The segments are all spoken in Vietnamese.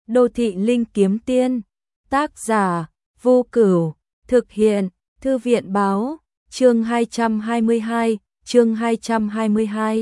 Đô thị linh kiếm tiên. Tác giả Vô Cửu. Thực hiện Thư viện báo. Chương 222.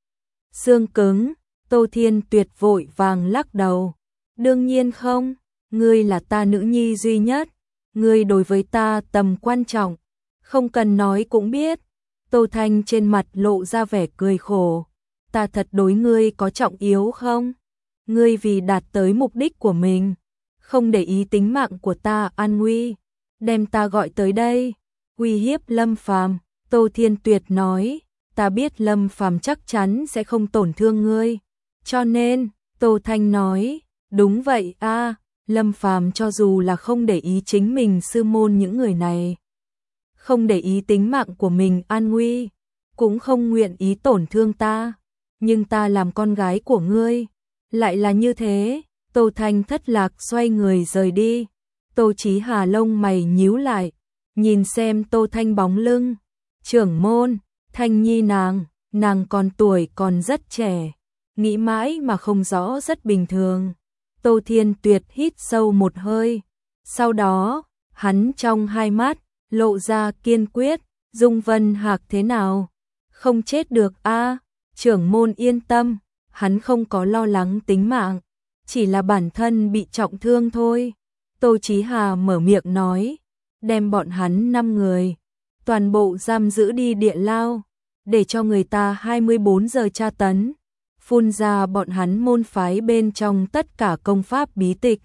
Xương cứng. Tô Thiên Tuyệt vội vàng lắc đầu. Đương nhiên không, ngươi là ta nữ nhi duy nhất, ngươi đối với ta tầm quan trọng, không cần nói cũng biết. Tô Thanh trên mặt lộ ra vẻ cười khổ. Ta thật đối ngươi có trọng yếu không? Ngươi vì đạt tới mục đích của mình, không để ý tính mạng của ta an nguy, đem ta gọi tới đây, uy hiếp Lâm Phàm. Tô Thiên Tuyệt nói, ta biết Lâm Phàm chắc chắn sẽ không tổn thương ngươi, cho nên, Tô Thanh nói, đúng vậy a, Lâm Phàm cho dù là không để ý chính mình sư môn những người này, không để ý tính mạng của mình an nguy, cũng không nguyện ý tổn thương ta, nhưng ta làm con gái của ngươi, lại là như thế. Tô Thanh thất lạc xoay người rời đi. Tô Chí Hà lông mày nhíu lại, nhìn xem Tô Thanh bóng lưng. Trưởng môn, Thanh Nhi nàng còn tuổi còn rất trẻ, nghĩ mãi mà không rõ rất bình thường. Tô Thiên Tuyệt hít sâu một hơi, sau đó, hắn trong hai mắt lộ ra kiên quyết. Dung Vân Hạc thế nào? Không chết được a, trưởng môn yên tâm, hắn không có lo lắng tính mạng, chỉ là bản thân bị trọng thương thôi. Tô Chí Hà mở miệng nói, đem bọn hắn 5 người, toàn bộ giam giữ đi địa lao, để cho người ta 24 giờ tra tấn, phun ra bọn hắn môn phái bên trong tất cả công pháp bí tịch.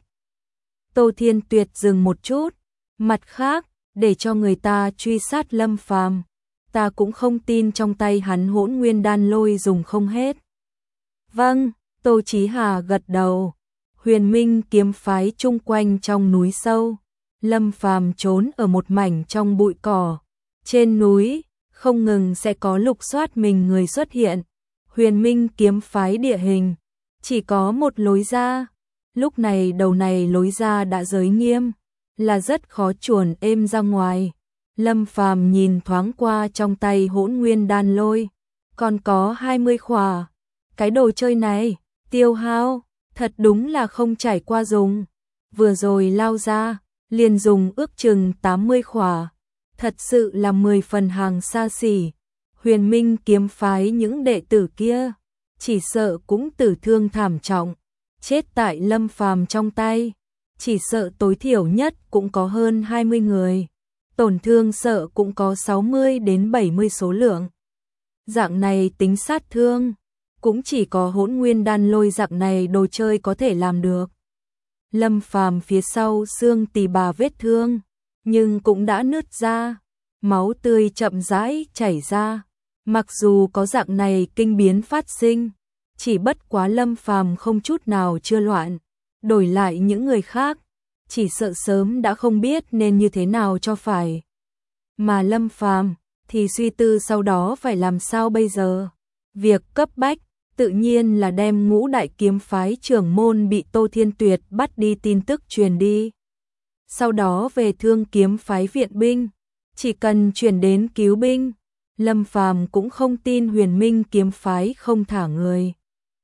Tô Thiên Tuyệt dừng một chút, mặt khác, để cho người ta truy sát Lâm Phàm, ta cũng không tin trong tay hắn Hỗn Nguyên Đan lôi dùng không hết. Vâng, Tô Chí Hà gật đầu. Huyền Minh kiếm phái chung quanh trong núi sâu, Lâm Phàm trốn ở một mảnh trong bụi cỏ. Trên núi, không ngừng sẽ có lục soát mình người xuất hiện. Huyền Minh kiếm phái địa hình, chỉ có một lối ra. Lúc này đầu này lối ra đã giới nghiêm, là rất khó chuồn êm ra ngoài. Lâm Phàm nhìn thoáng qua trong tay Hỗn Nguyên Đan lôi, còn có 20 khỏa. Cái đồ chơi này, tiêu hao, thật đúng là không trải qua dùng. Vừa rồi lao ra, liền dùng ước chừng 80 khỏa. Thật sự là 10 phần hàng xa xỉ. Huyền Minh kiếm phái những đệ tử kia, chỉ sợ cũng tử thương thảm trọng, chết tại Lâm Phàm trong tay. Chỉ sợ tối thiểu nhất cũng có hơn 20 người, tổn thương sợ cũng có 60 đến 70 số lượng. Dạng này tính sát thương, cũng chỉ có Hỗn Nguyên Đan lôi dạng này đồ chơi có thể làm được. Lâm Phàm phía sau xương tỳ bà vết thương, nhưng cũng đã nứt ra, máu tươi chậm rãi chảy ra. Mặc dù có dạng này kinh biến phát sinh, chỉ bất quá Lâm Phàm không chút nào chưa loạn, đổi lại những người khác, chỉ sợ sớm đã không biết nên như thế nào cho phải. Mà Lâm Phàm thì suy tư sau đó phải làm sao bây giờ. Việc cấp bách tự nhiên là đem Ngũ Đại kiếm phái trưởng môn bị Tô Thiên Tuyệt bắt đi tin tức truyền đi. Sau đó về Thương kiếm phái viện binh, chỉ cần chuyển đến cứu binh. Lâm Phàm cũng không tin Huyền Minh kiếm phái không thả người.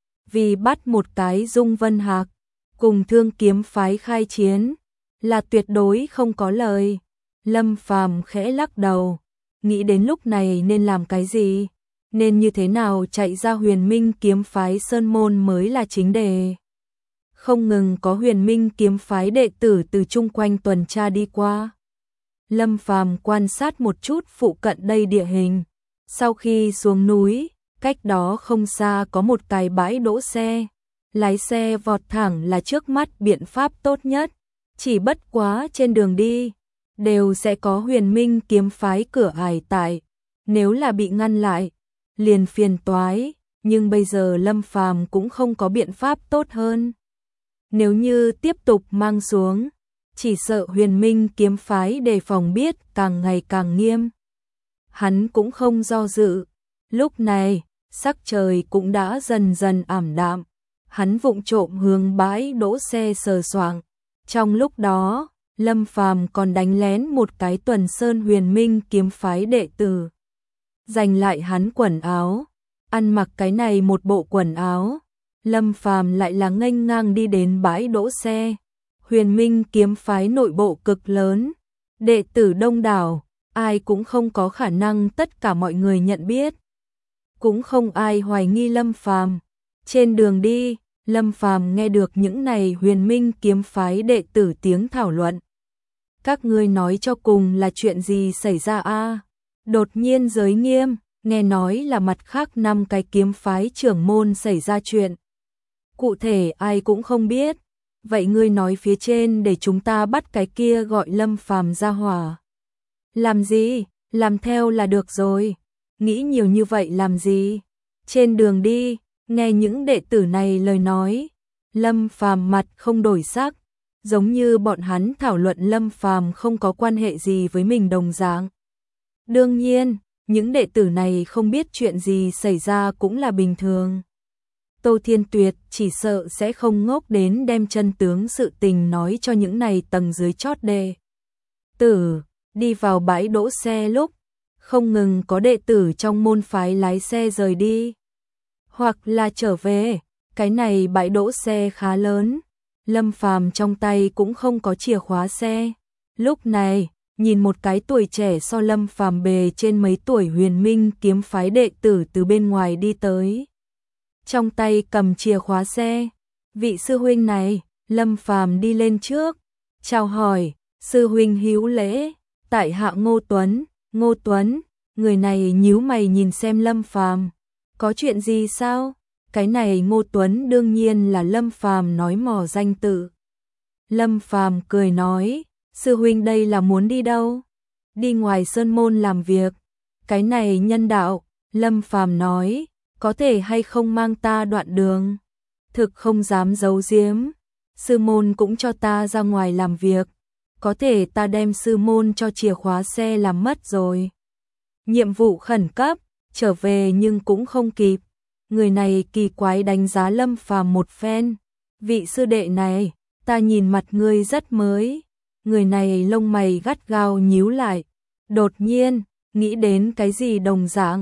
Vì bắt một cái Dung Vân Hạc, cùng Thương kiếm phái khai chiến, là tuyệt đối không có lời. Lâm Phàm khẽ lắc đầu, nghĩ đến lúc này nên làm cái gì, nên như thế nào chạy ra Huyền Minh kiếm phái sơn môn mới là chính đề. Không ngừng có Huyền Minh kiếm phái đệ tử từ chung quanh tuần tra đi qua. Lâm Phàm quan sát một chút phụ cận đây địa hình. Sau khi xuống núi, cách đó không xa có một cái bãi đỗ xe. Lái xe vọt thẳng là trước mắt biện pháp tốt nhất. Chỉ bất quá trên đường đi, đều sẽ có Huyền Minh kiếm phái cửa ải tại. Nếu là bị ngăn lại, liền phiền toái. Nhưng bây giờ Lâm Phàm cũng không có biện pháp tốt hơn. Nếu như tiếp tục mang xuống, chỉ sợ Huyền Minh kiếm phái đề phòng biết càng ngày càng nghiêm. Hắn cũng không do dự. Lúc này, sắc trời cũng đã dần dần ảm đạm. Hắn vụng trộm hướng bãi đỗ xe sờ soạng. Trong lúc đó, Lâm Phàm còn đánh lén một cái Tuần Sơn Huyền Minh kiếm phái đệ tử. Giành lại hắn quần áo, ăn mặc cái này một bộ quần áo, Lâm Phàm lại là nghênh ngang đi đến bãi đỗ xe. Huyền Minh kiếm phái nội bộ cực lớn, đệ tử đông đảo, ai cũng không có khả năng tất cả mọi người nhận biết. Cũng không ai hoài nghi Lâm Phàm. Trên đường đi, Lâm Phàm nghe được những này Huyền Minh kiếm phái đệ tử tiếng thảo luận. Các ngươi nói cho cùng là chuyện gì xảy ra a? Đột nhiên giới nghiêm, nghe nói là mặt khác 5 cái kiếm phái trưởng môn xảy ra chuyện. Cụ thể ai cũng không biết. Vậy ngươi nói phía trên để chúng ta bắt cái kia gọi Lâm Phàm ra hỏa. Làm gì? Làm theo là được rồi. Nghĩ nhiều như vậy làm gì? Trên đường đi, nghe những đệ tử này lời nói, Lâm Phàm mặt không đổi sắc, giống như bọn hắn thảo luận Lâm Phàm không có quan hệ gì với mình đồng dạng. Đương nhiên, những đệ tử này không biết chuyện gì xảy ra cũng là bình thường. Tô Thiên Tuyệt chỉ sợ sẽ không ngốc đến đem chân tướng sự tình nói cho những này tầng dưới chót đệ tử. Đi vào bãi đỗ xe lúc, không ngừng có đệ tử trong môn phái lái xe rời đi, hoặc là trở về. Cái này bãi đỗ xe khá lớn, Lâm Phàm trong tay cũng không có chìa khóa xe. Lúc này, nhìn một cái tuổi trẻ so Lâm Phàm bề trên mấy tuổi Huyền Minh kiếm phái đệ tử từ bên ngoài đi tới. Trong tay cầm chìa khóa xe. Vị sư huynh này, Lâm Phàm đi lên trước, chào hỏi, sư huynh hữu lễ, tại hạ Ngô Tuấn. Ngô Tuấn, người này nhíu mày nhìn xem Lâm Phàm, có chuyện gì sao? Cái này Ngô Tuấn đương nhiên là Lâm Phàm nói mò danh tự. Lâm Phàm cười nói, sư huynh đây là muốn đi đâu? Đi ngoài sơn môn làm việc. Cái này nhân đạo, Lâm Phàm nói, có thể hay không mang ta đoạn đường? Thực không dám giấu giếm, sư môn cũng cho ta ra ngoài làm việc, có thể ta đem sư môn cho chìa khóa xe làm mất rồi. Nhiệm vụ khẩn cấp, trở về nhưng cũng không kịp. Người này kỳ quái đánh giá Lâm Phàm một phen. Vị sư đệ này, ta nhìn mặt ngươi rất mới. Người này lông mày gắt gao nhíu lại. Đột nhiên, nghĩ đến cái gì đồng dạng.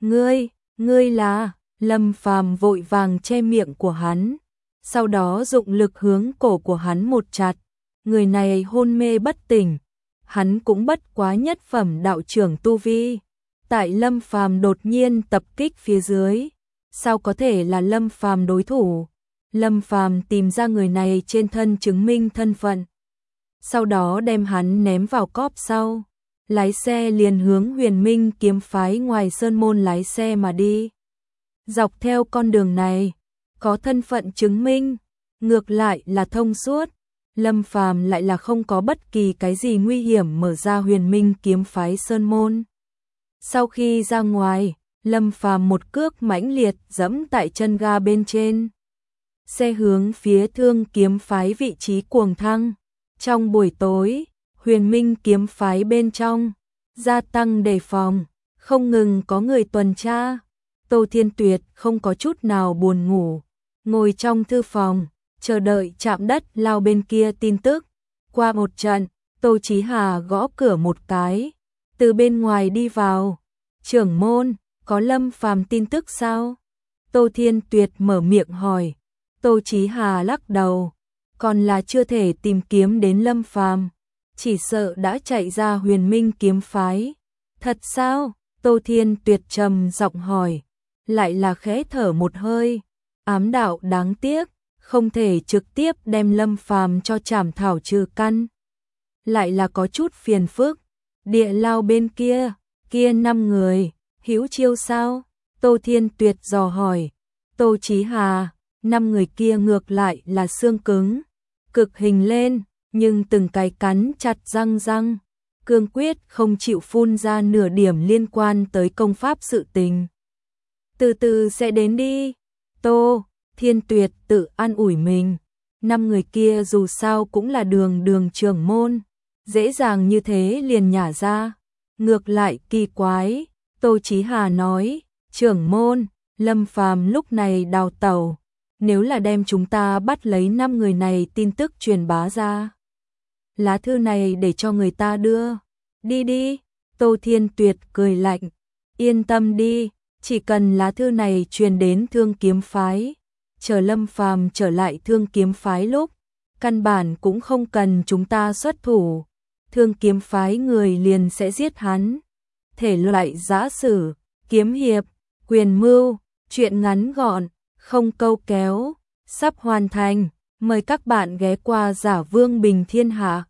Ngươi là... Lâm Phàm vội vàng che miệng của hắn. Sau đó dụng lực hướng cổ của hắn một chặt. Người này hôn mê bất tỉnh. Hắn cũng bất quá nhất phẩm đạo trưởng tu vi. Tại Lâm Phàm đột nhiên tập kích phía dưới, sao có thể là Lâm Phàm đối thủ? Lâm Phàm tìm ra người này trên thân chứng minh thân phận, sau đó đem hắn ném vào cốp sau, lái xe liền hướng Huyền Minh kiếm phái ngoài sơn môn lái xe mà đi. Dọc theo con đường này, có thân phận chứng minh, ngược lại là thông suốt. Lâm Phàm lại là không có bất kỳ cái gì nguy hiểm mở ra Huyền Minh kiếm phái sơn môn. Sau khi ra ngoài, Lâm Phàm một cước mãnh liệt giẫm tại chân ga bên trên. Xe hướng phía Thương kiếm phái vị trí cuồng thăng. Trong buổi tối, Huyền Minh kiếm phái bên trong gia tăng đề phòng, không ngừng có người tuần tra. Tô Thiên Tuyệt không có chút nào buồn ngủ, ngồi trong thư phòng, chờ đợi chạm đất lao bên kia tin tức. Qua một trận, Tô Chí Hà gõ cửa một cái, từ bên ngoài đi vào. Trưởng môn, có Lâm Phàm tin tức sao? Tô Thiên Tuyệt mở miệng hỏi. Tô Chí Hà lắc đầu, còn là chưa thể tìm kiếm đến Lâm Phàm, chỉ sợ đã chạy ra Huyền Minh kiếm phái. Thật sao? Tô Thiên Tuyệt trầm giọng hỏi, lại là khẽ thở một hơi, ám đạo đáng tiếc, không thể trực tiếp đem Lâm Phàm cho trảm thảo trừ căn. Lại là có chút phiền phức. Địa lao bên kia 5 người, hữu chiêu sao? Tô Thiên Tuyệt dò hỏi. Tô Chí Hà, 5 người kia ngược lại là xương cứng, cực hình lên, nhưng từng cái cắn chặt răng, cương quyết không chịu phun ra nửa điểm liên quan tới công pháp sự tình. Từ từ sẽ đến đi. Tô Thiên Tuyệt tự an ủi mình, 5 người kia dù sao cũng là đường trưởng môn, dễ dàng như thế liền nhả ra. Ngược lại kỳ quái, Tô Chí Hà nói, trưởng môn, Lâm Phàm lúc này đào tẩu, nếu là đem chúng ta bắt lấy 5 người này tin tức truyền bá ra. Lá thư này để cho người ta đưa. Đi. Tô Thiên Tuyệt cười lạnh, yên tâm đi, chỉ cần lá thư này truyền đến Thương kiếm phái, chờ Lâm Phàm trở lại Thương Kiếm Phái lúc, căn bản cũng không cần chúng ta xuất thủ, Thương Kiếm Phái người liền sẽ giết hắn. Thể loại giã sử, kiếm hiệp, quyền mưu, truyện ngắn gọn, không câu kéo, sắp hoàn thành, mời các bạn ghé qua Giả Vương Bình Thiên Hạ.